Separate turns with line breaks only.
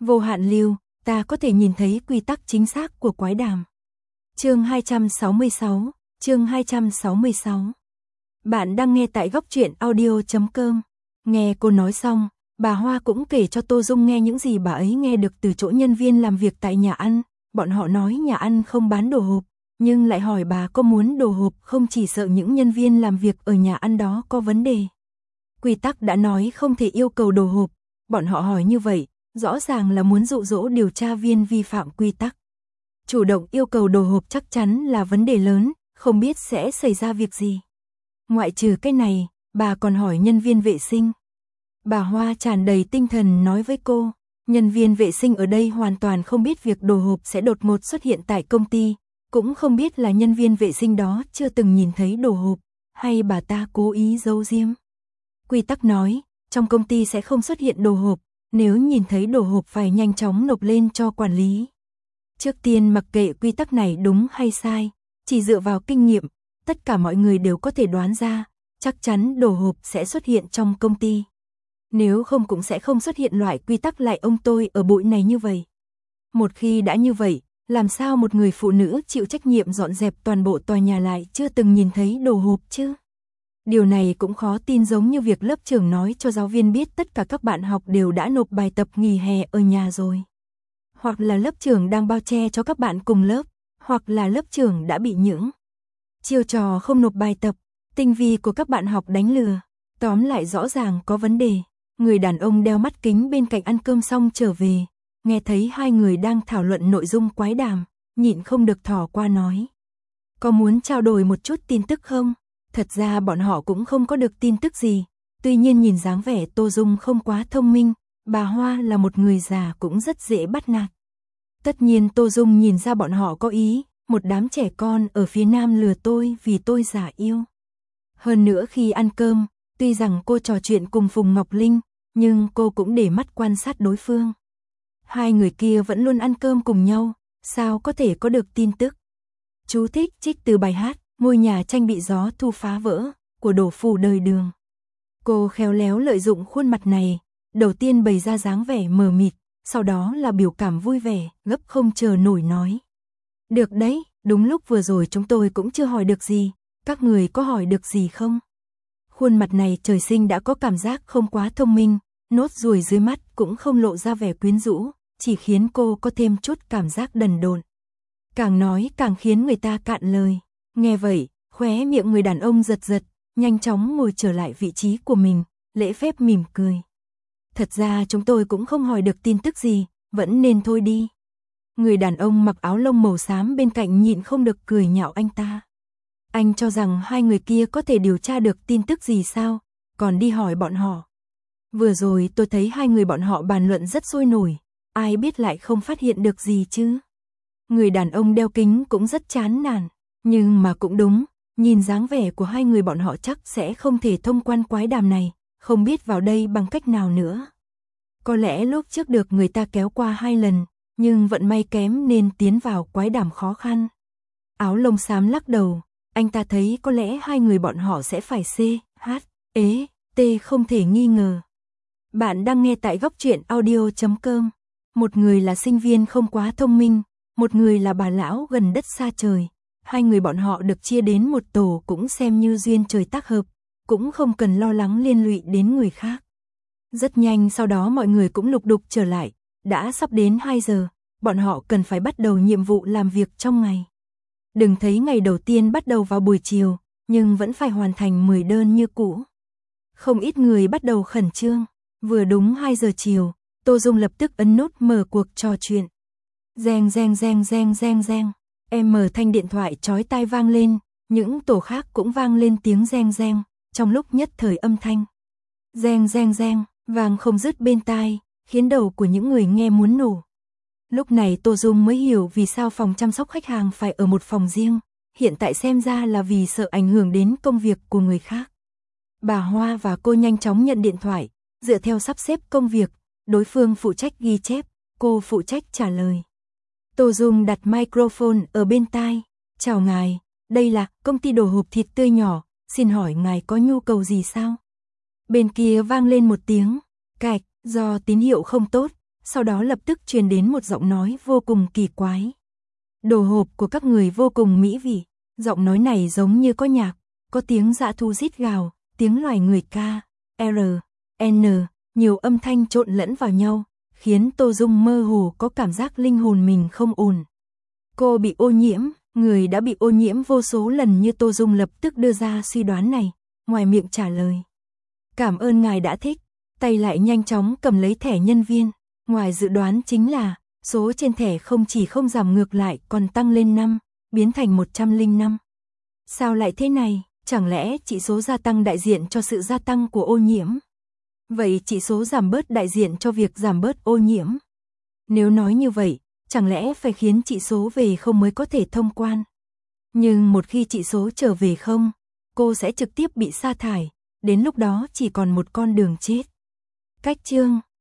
Vô hạn lưu, ta có thể nhìn thấy quy tắc chính xác của quái đàm. Chương 266. Bạn đang nghe tại góc truyện audio.com. Nghe cô nói xong, bà Hoa cũng kể cho Tô Dung nghe những gì bà ấy nghe được từ chỗ nhân viên làm việc tại nhà ăn. Bọn họ nói nhà ăn không bán đồ hộp, nhưng lại hỏi bà có muốn đồ hộp không, chỉ sợ những nhân viên làm việc ở nhà ăn đó có vấn đề. Quy tắc đã nói không thể yêu cầu đồ hộp, bọn họ hỏi như vậy, rõ ràng là muốn dụ dỗ điều tra viên vi phạm quy tắc. Chủ động yêu cầu đồ hộp chắc chắn là vấn đề lớn, không biết sẽ xảy ra việc gì. Ngoại trừ cái này, bà còn hỏi nhân viên vệ sinh. Bà Hoa tràn đầy tinh thần nói với cô, nhân viên vệ sinh ở đây hoàn toàn không biết việc đồ hộp sẽ đột ngột xuất hiện tại công ty, cũng không biết là nhân viên vệ sinh đó chưa từng nhìn thấy đồ hộp, hay bà ta cố ý giấu giếm. Quy tắc nói, trong công ty sẽ không xuất hiện đồ hộp, nếu nhìn thấy đồ hộp phải nhanh chóng nộp lên cho quản lý. Trước tiên mặc kệ quy tắc này đúng hay sai, chỉ dựa vào kinh nghiệm, tất cả mọi người đều có thể đoán ra, chắc chắn đồ hộp sẽ xuất hiện trong công ty. Nếu không cũng sẽ không xuất hiện loại quy tắc lại ông tôi ở bụi này như vậy. Một khi đã như vậy, làm sao một người phụ nữ chịu trách nhiệm dọn dẹp toàn bộ tòa nhà lại chưa từng nhìn thấy đồ hộp chứ? Điều này cũng khó tin, giống như việc lớp trưởng nói cho giáo viên biết tất cả các bạn học đều đã nộp bài tập nghỉ hè ở nhà rồi. Hoặc là lớp trưởng đang bao che cho các bạn cùng lớp, hoặc là lớp trưởng đã bị những chiêu trò không nộp bài tập, tinh vi của các bạn học đánh lừa. Tóm lại rõ ràng có vấn đề. Người đàn ông đeo mắt kính bên cạnh ăn cơm xong trở về, nghe thấy hai người đang thảo luận nội dung quái đàm, nhịn không được thò qua nói. Có muốn trao đổi một chút tin tức không? Thật ra bọn họ cũng không có được tin tức gì, tuy nhiên nhìn dáng vẻ Tô Dung không quá thông minh, bà Hoa là một người già cũng rất dễ bắt nạt. Tất nhiên Tô Dung nhìn ra bọn họ có ý, một đám trẻ con ở phía Nam lừa tôi vì tôi giả yêu. Hơn nữa khi ăn cơm, tuy rằng cô trò chuyện cùng Phùng Ngọc Linh, nhưng cô cũng để mắt quan sát đối phương. Hai người kia vẫn luôn ăn cơm cùng nhau, sao có thể có được tin tức? Chú thích trích từ bài hát Ngôi nhà tranh bị gió thu phá vỡ của Đổ Phủ Đời Đường. Cô khéo léo lợi dụng khuôn mặt này, đầu tiên bày ra dáng vẻ mờ mịt, sau đó là biểu cảm vui vẻ, gấp không chờ nổi nói. Được đấy, đúng lúc vừa rồi chúng tôi cũng chưa hỏi được gì, các người có hỏi được gì không? Khuôn mặt này trời sinh đã có cảm giác không quá thông minh, nốt ruồi dưới mắt cũng không lộ ra vẻ quyến rũ, chỉ khiến cô có thêm chút cảm giác đần độn. Càng nói càng khiến người ta cạn lời. Nghe vậy, khóe miệng người đàn ông giật giật, nhanh chóng ngồi trở lại vị trí của mình, lễ phép mỉm cười. Thật ra chúng tôi cũng không hỏi được tin tức gì, vẫn nên thôi đi. Người đàn ông mặc áo lông màu xám bên cạnh nhịn không được cười nhạo anh ta. Anh cho rằng hai người kia có thể điều tra được tin tức gì sao, còn đi hỏi bọn họ. Vừa rồi tôi thấy hai người bọn họ bàn luận rất sôi nổi, ai biết lại không phát hiện được gì chứ. Người đàn ông đeo kính cũng rất chán nản, nhưng mà cũng đúng, nhìn dáng vẻ của hai người bọn họ chắc sẽ không thể thông quan quái đàm này, không biết vào đây bằng cách nào nữa. Có lẽ lúc trước được người ta kéo qua 2 lần, nhưng vận may kém nên tiến vào quái đàm khó khăn. Áo lông xám lắc đầu, anh ta thấy có lẽ hai người bọn họ sẽ phải CHT không thể nghi ngờ. Bạn đang nghe tại góc truyện audio.com. Một người là sinh viên không quá thông minh, một người là bà lão gần đất xa trời. Hai người bọn họ được chia đến một tổ cũng xem như duyên trời tác hợp, cũng không cần lo lắng liên lụy đến người khác. Rất nhanh sau đó mọi người cũng lục đục trở lại, đã sắp đến 2 giờ, bọn họ cần phải bắt đầu nhiệm vụ làm việc trong ngày. Đừng thấy ngày đầu tiên bắt đầu vào buổi chiều, nhưng vẫn phải hoàn thành 10 đơn như cũ. Không ít người bắt đầu khẩn trương, vừa đúng 2 giờ chiều, Tô Dung lập tức ấn nút mở cuộc trò chuyện. Reng reng reng reng reng reng, em mở thanh điện thoại chói tai vang lên, những tổ khác cũng vang lên tiếng reng reng, trong lúc nhất thời âm thanh reng reng reng vang không dứt bên tai, khiến đầu của những người nghe muốn nổ. Lúc này Tô Dung mới hiểu vì sao phòng chăm sóc khách hàng phải ở một phòng riêng, hiện tại xem ra là vì sợ ảnh hưởng đến công việc của người khác. Bà Hoa và cô nhanh chóng nhận điện thoại, dựa theo sắp xếp công việc, đối phương phụ trách ghi chép, cô phụ trách trả lời. Tô Dung đặt microphone ở bên tai, chào ngài, đây là công ty đồ hộp thịt tươi nhỏ, xin hỏi ngài có nhu cầu gì sao? Bên kia vang lên một tiếng, cạch, do tín hiệu không tốt, sau đó lập tức truyền đến một giọng nói vô cùng kỳ quái. Đồ hộp của các người vô cùng mỹ vị, giọng nói này giống như có nhạc, có tiếng dã thu rít gào, tiếng loài người ca, R, N, nhiều âm thanh trộn lẫn vào nhau, khiến Tô Dung mơ hồ có cảm giác linh hồn mình không ổn. Cô bị ô nhiễm, người đã bị ô nhiễm vô số lần như Tô Dung lập tức đưa ra suy đoán này, ngoài miệng trả lời. Cảm ơn ngài đã thích, tay lại nhanh chóng cầm lấy thẻ nhân viên, ngoài dự đoán chính là, số trên thẻ không chỉ không giảm ngược lại còn tăng lên 5, biến thành 105. Sao lại thế này, chẳng lẽ chỉ số gia tăng đại diện cho sự gia tăng của ô nhiễm? Vậy chỉ số giảm bớt đại diện cho việc giảm bớt ô nhiễm? Nếu nói như vậy, chẳng lẽ phải khiến chỉ số về không mới có thể thông quan? Nhưng một khi chỉ số trở về không, cô sẽ trực tiếp bị sa thải, đến lúc đó chỉ còn một con đường chết. Cách chương